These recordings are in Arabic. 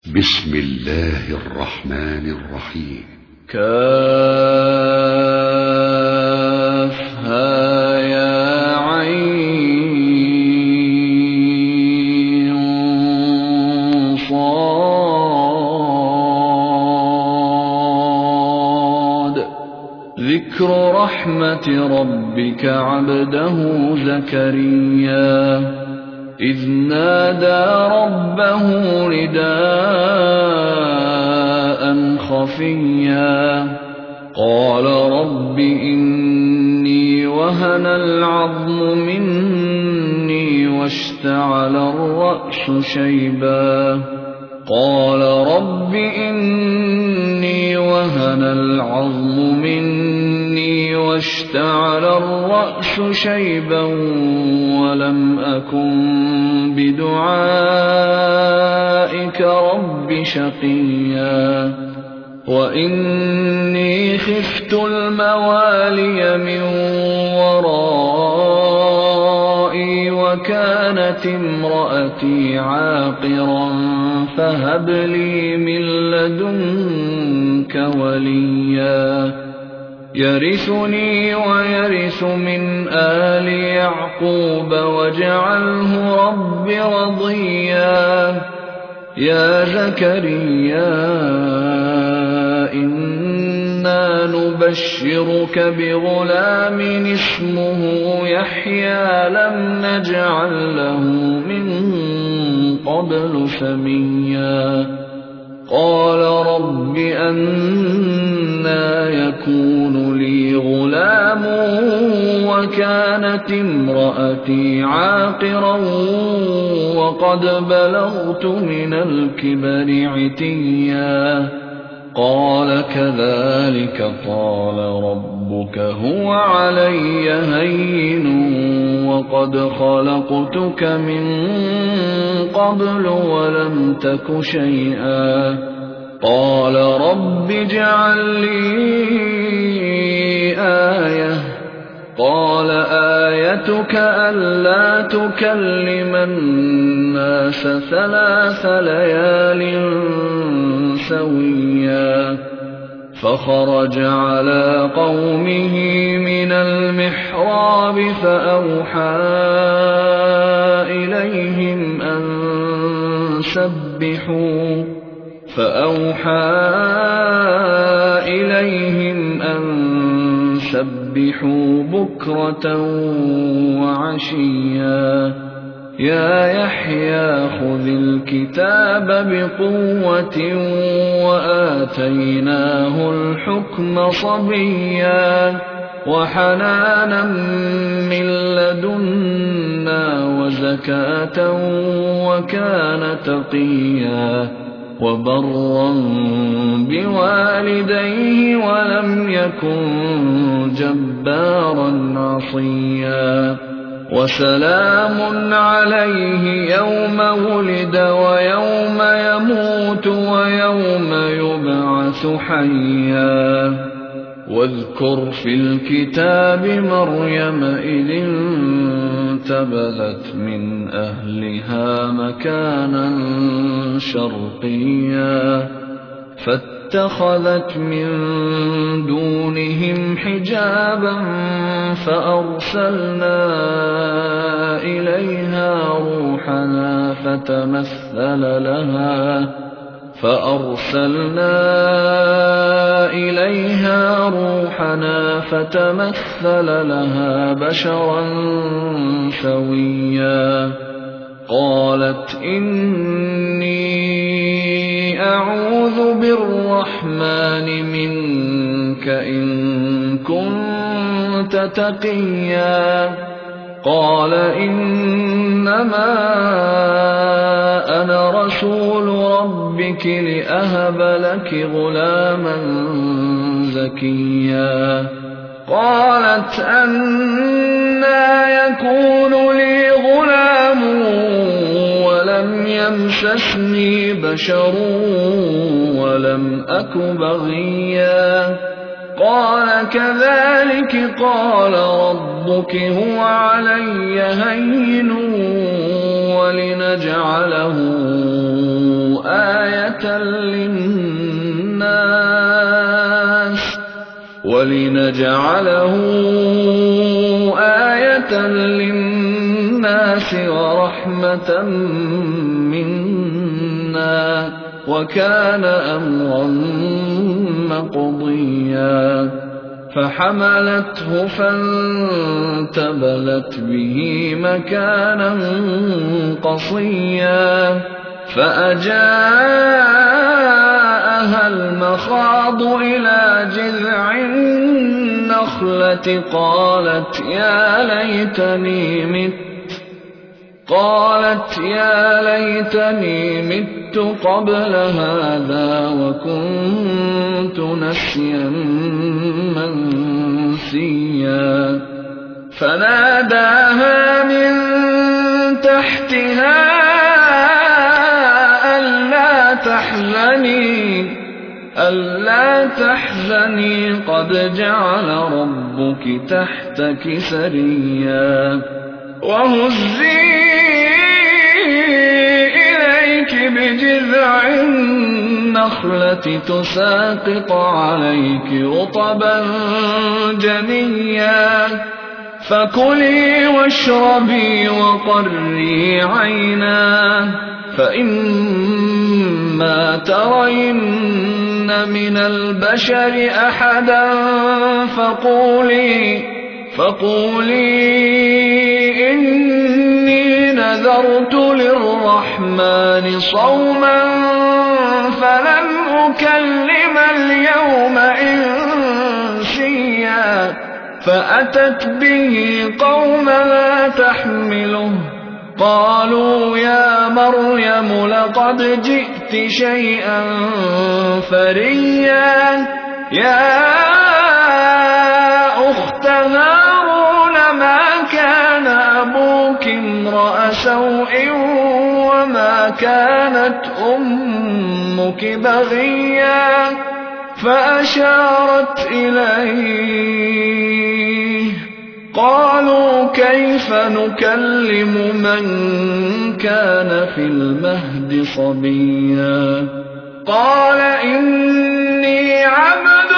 بسم الله الرحمن الرحيم. كافها يا عين صاد ذكر رحمة ربك عبده زكريا إذ نادى ربه نداء خفيا قال رب إني وهن العظم مني واشتعل الرأس شيبا قال رب إني وهن العظم مني واشتعل الرأس شيبا ولم أكن بدعائك رب شقيا وإني خفت الموالي من ورائي وكانت امرأتي عاقرا فهب لي من لدنك وليا يرثني ويرث من آل يعقوب واجعله رب رضيا يا زكريا إنا نبشرك بغلام اسمه يحيى لم نجعل له من قبل سميا قال رب أنى يكون لي غلام وكانت امرأتي عاقرا وقد بلغت من الكبر عتيا قال كذلك قال ربك هو علي هين وقد خلقتك من قبل ولم تك شيئا قال رب اجعل لي آية قال آيتك ألا تكلم الناس 3 ليال سويا فخرج على قومه من المحراب فأوحى إليهم أن سبحوا بكرة وعشيا يا يحيى خذ الكتاب بقوة وآتيناه الحكم صبيا وحنانا من لدنا وزكاة وكان تقيا وبرا بوالديه ولم يكن جبارا عصيا وسلام عليه يوم ولد ويوم يموت ويوم يبعث حيا واذكر في الكتاب مريم إذ انتبذت من أهلها مكانا شرقيا فاتخذت من دونهم حجابا فأرسلنا إليها روحنا فتمثل لها بشرا سويا قالت إني أعوذ بالرحمن منك إن كنت تقيا قال إنما أنا رسول ربك لأهب لك غلاما زكيا قالت أنى يكون لي غلام ولم يمسسني بشر ولم أك بغيا قال كذلك قال ربك هو علي هين ولنجعله آية للناس ولنجعله آية للناس ورحمة منا وكان أمرا مقضيا فحملته فانتبذت به مكانا قصيا فأجاءها المخاض إلى جذع النخلة قالت يا ليتني مت قبل هذا وكنت نسيا منسيا فناداها من تحتها ألا تحزني قد جعل ربك تحتك سريا وهزي إليك بجذع النخلة تساقط عليك رطبا جنيا فكلي واشربي وقري عينا فإما ترين من البشر أحدا فقولي إني نذرت للرحمن صوما فلن أكلم اليوم إنسيا فأتت به قومها تحمله قالوا يا مريم لقد جئت شيئا فريا يا أخت هارون ما كان أبوك امرأ سوء وما كانت أمك بغيا فأشارت إليه قالوا كيف نكلم من كان في المهد صبيا قال إني عبد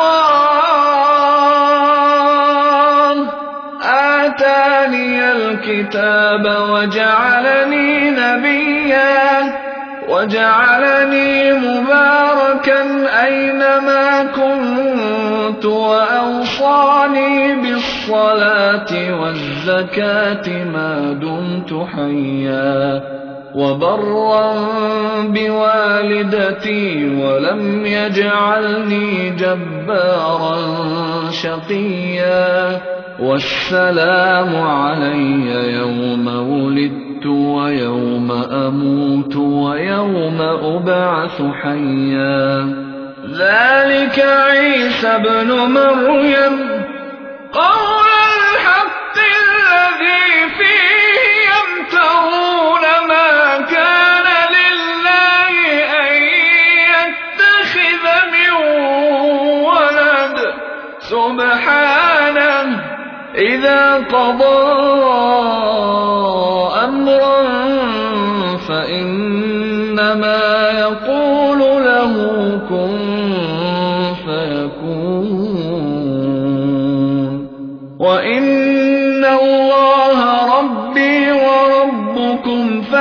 الله آتاني الكتاب وجعلني نبيا وجعلني مباركا أينما كنت وأوصاني بالصلاة والزكاة ما دمت حيا وبرا بوالدتي ولم يجعلني جبارا شقيا والسلام علي يوم ولدت ويوم أموت ويوم أبعث حيا ذلك عيسى ابن مريم قول الحق الذي فيه يمترون ما كان لله أن يتخذ من ولد سبحانه إذا قضى أمرا فإنما يقول له كن فيكون وإن الله ربي وربكم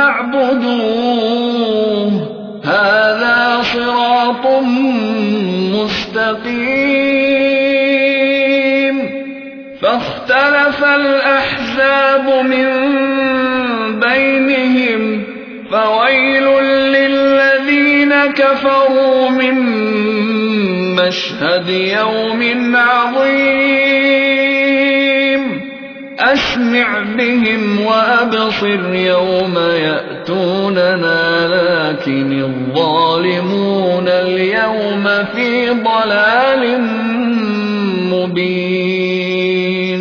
فاعبدوه هذا صراط مستقيم فاختلف الأحزاب من بينهم فويل للذين كفروا من مشهد يوم عظيم أسمع بهم وأبصر يوم يأتوننا لكن الظالمون اليوم في ضلال مبين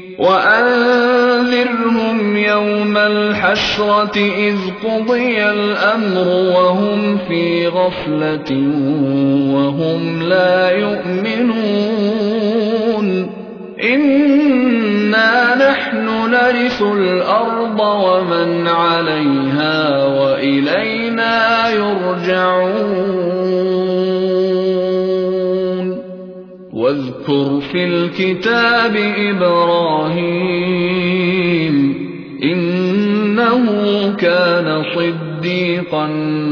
وأنذرهم يوم الحسرة إذ قضي الأمر وهم في غفلة وهم لا يؤمنون إنا نحن نرث الأرض ومن عليها وإلينا يرجعون واذكر في الكتاب إبراهيم إنه كان صديقا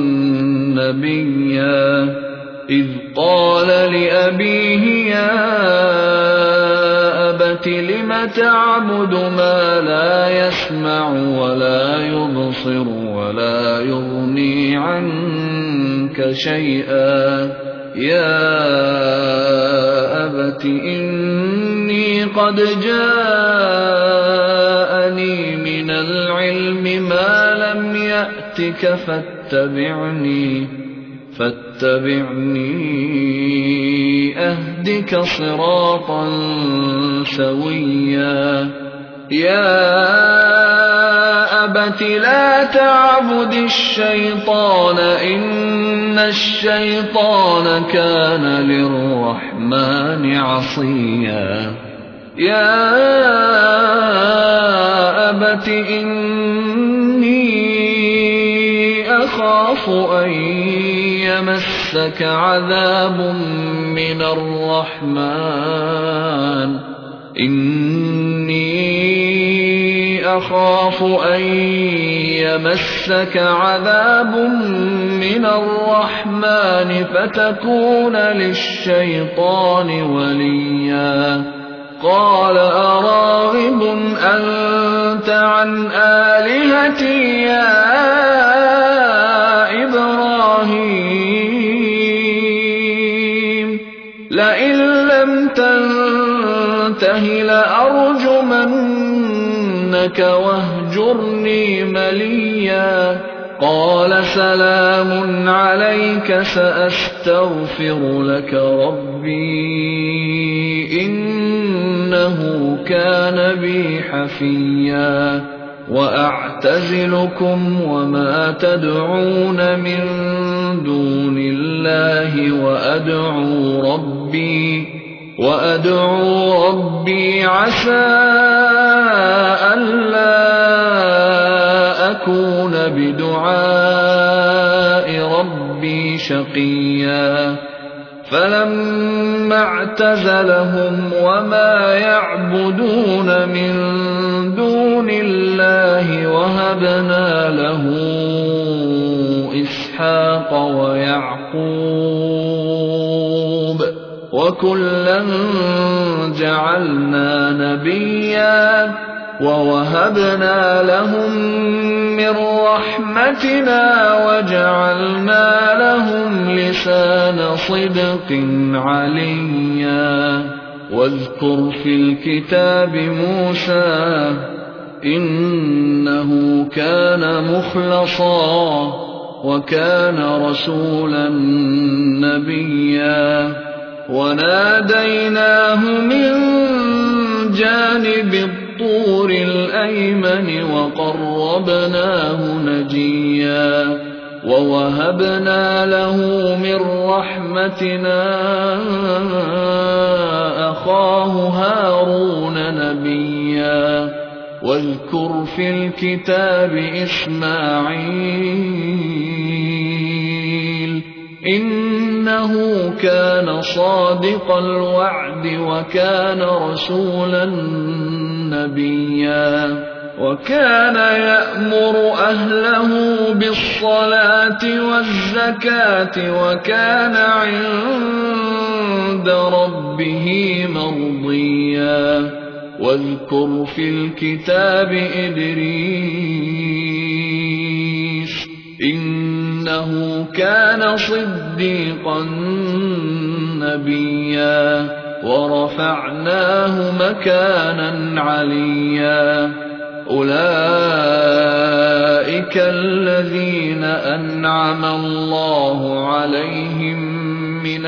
نبيا إذ قال لأبيه يا أبت لم تعبد ما لا يسمع ولا يبصر ولا يغني عنك شيئا يا أبت إني قد جاءني من العلم ما لم يأتك فاتبعني أهدك صراطا سويا يا أبت لا تعبد الشيطان إن الشيطان كان للرحمن عصيا يا أبت إني أخاف أن يمسك عذاب من الرحمن أخاف أن يمسك عذاب من الرحمن فتكون للشيطان وليا قال أراغب أنت عن آلهتي يا إبراهيم لئن لم تنته لأرجمنك واهجرني مليا قال سلام عليك سأستغفر لك ربي إنه كان بي حفيا وأعتزلكم وما تدعون من دون الله وأدعو ربي عسى ألا أكون بدعاء ربي شقيا فلما اعتزلهم وما يعبدون من دون الله وهبنا له إسحاق ويعقوب وكلا جعلنا نبيا ووهبنا لهم من رحمتنا وجعلنا لهم لسان صدق عليا واذكر في الكتاب موسى إنه كان مخلصا وكان رسولا نبيا وناديناه من جانب الطور الأيمن وقربناه نجيا ووهبنا له من رحمتنا أخاه هارون نبيا واذكر في الكتاب إسماعيل إنه كان صادق الوعد وكان رسولا نبيا وكان يأمر أهله بالصلاة والزكاة وكان عند ربه مرضيا واذكر في الكتاب إدريس إنه كان صديقا نبيا ورفعناه مكانا عليا أولئك الذين أنعم الله عليهم من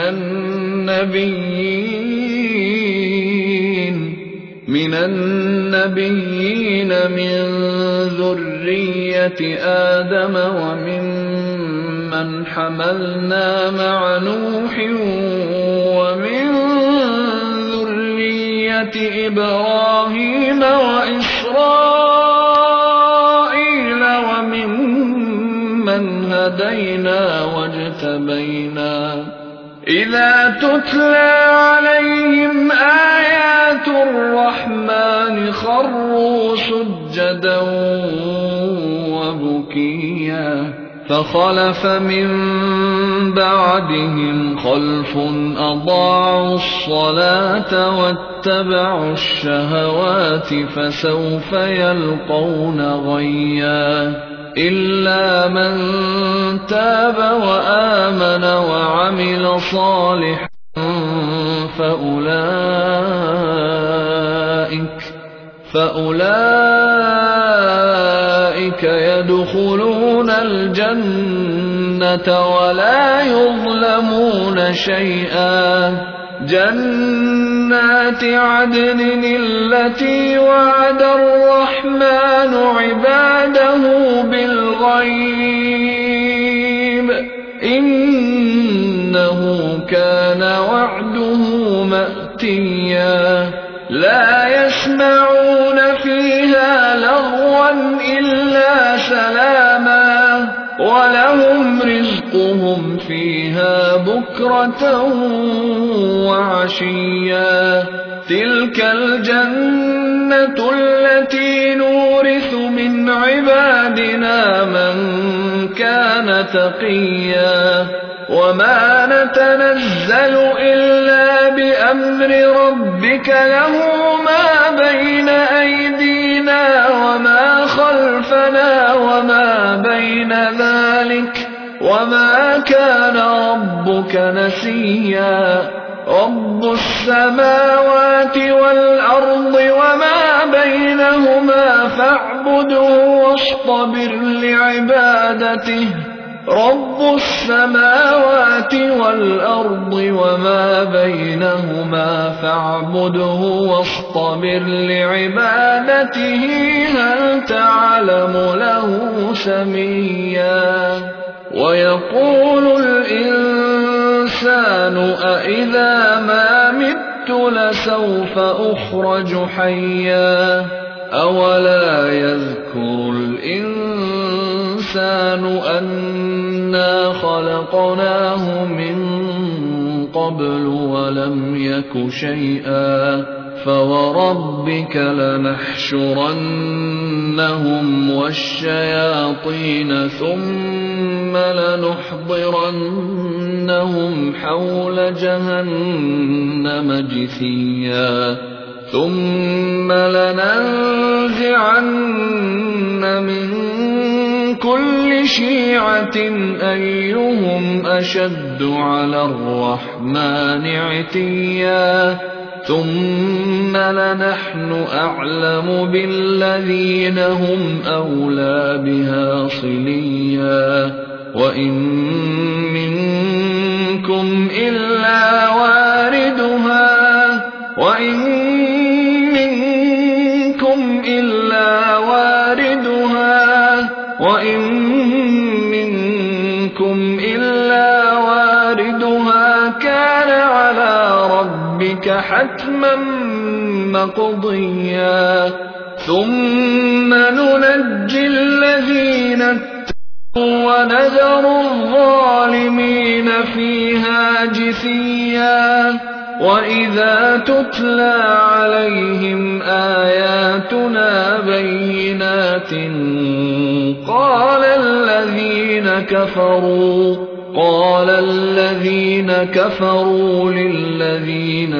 النبيين من ذرية آدم وممن حملنا مع نوح ومن ذرية مِلَّةِ إِبْرَاهِيمَ وَإِسْرَائِيلَ وَمِمَّنْ هَدَيْنَا وَاجْتَبَيْنَا إِذَا تُتْلَىٰ عَلَيْهِمْ آيَاتُ الرَّحْمَٰنِ خَرُّوا سُجَّدًا وَبُكِيًّا فَخَلَفَ مِن بَعْدِهِمْ خَلْفٌ أَضَاعُوا الصَّلَاةَ وَاتَّبَعُوا الشَّهَوَاتِ فَسَوْفَ يَلْقَوْنَ غَيًّا إِلَّا مَن تَابَ وَآمَنَ وَعَمِلَ صَالِحًا فَأُولَٰئِكَ يَدْخُلُونَ الْجَنَّةَ وَلَا يُظْلَمُونَ شَيْئًا جَنَّاتِ عَدْنٍ الَّتِي وَعَدَ الرَّحْمَٰنُ عِبَادَهُ بِالْغَيْبِ إِنَّهُ كَانَ وَعْدُهُ مَأْتِيًّا لَا يَسْمَعُونَ فِيهَا لَغْوًا إِلَّا سَلَامًا وَلَهُمْ رِزْقُهُمْ فِيهَا بُكْرَةً وَعَشِيًّا تِلْكَ الْجَنَّةُ الَّتِي نُورِثُ مِنْ عِبَادِنَا مَن كَانَ تَقِيًّا وَمَا نَتَنَزَّلُ إِلَّا بِأَمْرِ رَبِّكَ لَهُ مَا بَيْنَ أَيْدِينَا وَمَا خَلْفَنَا وَمَا بَيْنَ ذَلِكَ وَمَا كَانَ رَبُّكَ نَسِيًّا رَبُّ السَّمَاوَاتِ وَالْأَرْضِ وَمَا بَيْنَهُمَا فَاعْبُدْهُ وَاصْطَبِرْ لِعِبَادَتِهِ رَبُّ السَّمَاوَاتِ وَالْأَرْضِ وَمَا بَيْنَهُمَا فَاعْبُدْهُ وَاصْطَبِرْ لِعِبَادَتِهِ هَلْ تَعْلَمُ لَهُ سَمِيًّا وَيَقُولُ الْإِنسَانُ أَإِذَا مَا مِتُّ لَسَوْفَ أُخْرَجُ حَيًّا أَوَلَا يَذْكُرُ الْإِنسَانُ أَنَّا خَلَقْنَاهُ مِن قَبْلُ وَلَمْ يَكُ شَيْئًا فَوَرَبِّكَ لَنَحْشُرَنَّهُمْ وَالشَّيَاطِينَ ثُمَّ لَنُحْضِرَنَّهُمْ حَوْلَ جَهَنَّمَ جِثِيًّا ثُمَّ لَنَنزِعَنَّ مِن كُلِّ شِيعَةٍ أَيُّهُمْ أَشَدُّ عَلَى الرَّحْمَٰنِ عِتِيًّا ثُمَّ لَنَحْنُ أَعْلَمُ بِالَّذِينَ هُمْ أَوْلَىٰ بِهَا صِلِيًّا وَإِن مِّنكُمْ إِلَّا وَارِدُهَا كَانَ عَلَىٰ رَبِّكَ حَتْمًا مَّقْضِيًّا ثُمَّ نُنَجِّي الَّذِينَ اتَّقَوْا وَنَذَرُ الظَّالِمِينَ فِيهَا جِثِيًّا وَإِذَا تُتْلَىٰ عَلَيْهِمْ آيَاتُنَا بَيِّنَاتٍ قَالَ الَّذِينَ كَفَرُوا لِلَّذِينَ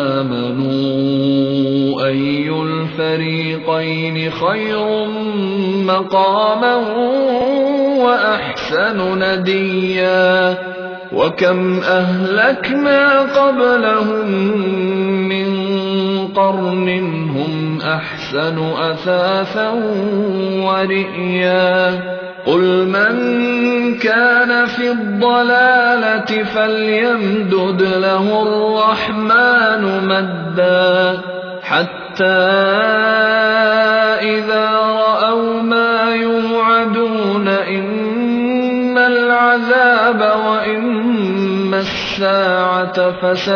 آمَنُوا أَيُّ الْفَرِيقَيْنِ خَيْرٌ مَّقَامًا وَأَحْسَنُ نَدِيًّا وَكَمْ أَهْلَكْنَا قَبْلَهُم مِّن قَرْنٍ هُمْ أَحْسَنُ أَثَاثًا وَرِئْيًا قُلْ مَن كَانَ فِي الضَّلَالَةِ فَلْيَمْدُدْ لَهُ الرَّحْمَٰنُ مَدًّا حَتَّىٰ إِذَا رَأَوْا مَا يُوعَدُونَ إِمَّا الْعَذَابَ وَإِمَّا الساعة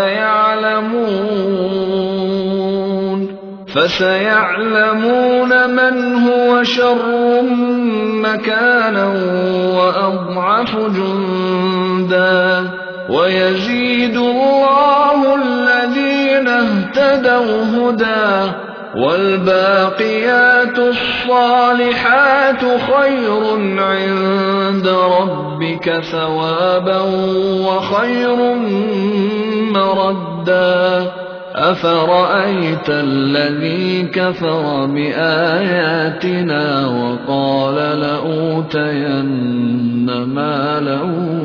فسيعلمون من هو شر مكانا وأضعف جندا ويزيد الله الذين اهتدوا هدى والباقيات الصالحات خير عند ربك ثوابا وخير مردا أفرأيت الذي كفر بآياتنا وقال لأوتين مالا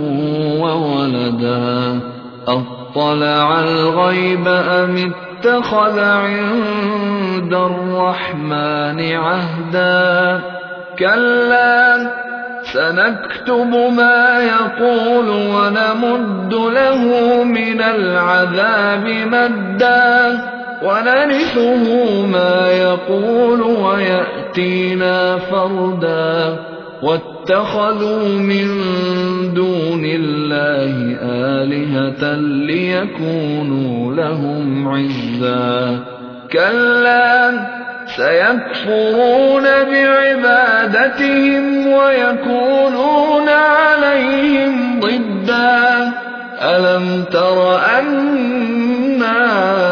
وولدا أطلع الغيب أم اتخذ عند الرحمن عهدا كلا سنكتب ما يقول ونمد له من العذاب مدا ونرثه ما يقول ويأتينا فردا واتخذوا من دون الله آلهة ليكونوا لهم عزا كلا سيكفرون بعبادتهم ويكونون عليهم ضدا ألم تر أنا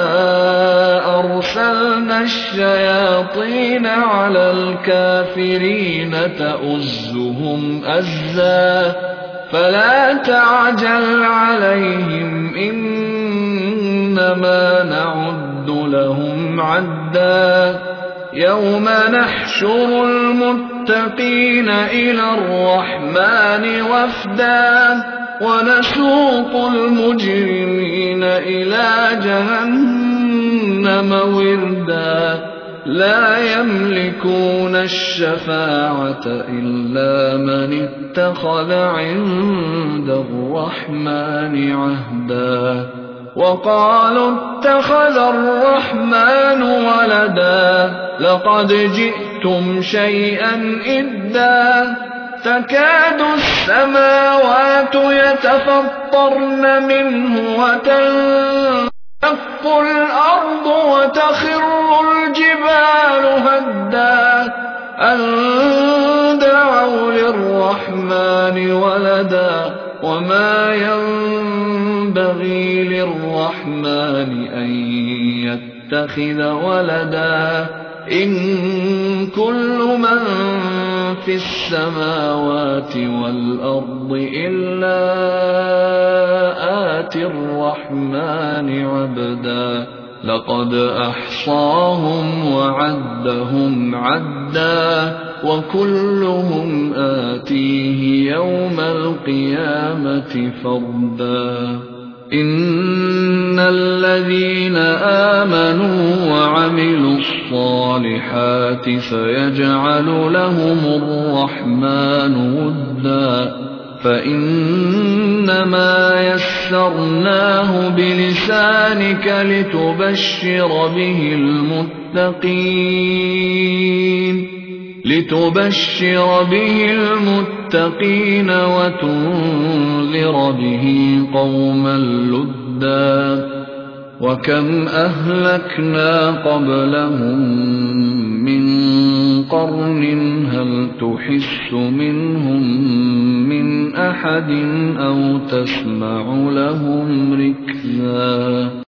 أرسلنا الشياطين على الكافرين تؤزهم أزا فلا تعجل عليهم إنما نعد لهم عدا يوم نحشر المتقين إلى الرحمن وفدا ونسوق المجرمين إلى جهنم وردا لا يملكون الشفاعة إلا من اتخذ عند الرحمن عهدا وقالوا اتخذ الرحمن ولدا لقد جئتم شيئا إدا تكاد السماوات يتفطرن منه وتنشق الأرض وتخر الجبال هدا أن دعوا للرحمن ولدا وما ينبغي للرحمن أن يتخذ ولدا إن كل من في السماوات والأرض إلا آتي الرحمن عبدا لقد أحصاهم وعدهم عدا وكلهم آتيه يوم القيامة فردا إن الذين آمنوا وعملوا الصالحات سيجعل لهم الرحمن ودا فإنما يسرناه بلسانك لتبشر به المتقين وتنذر به قوما لدا وكم أهلكنا قبلهم من قرن هل تحس منهم من أحد أو تسمع لهم ركزا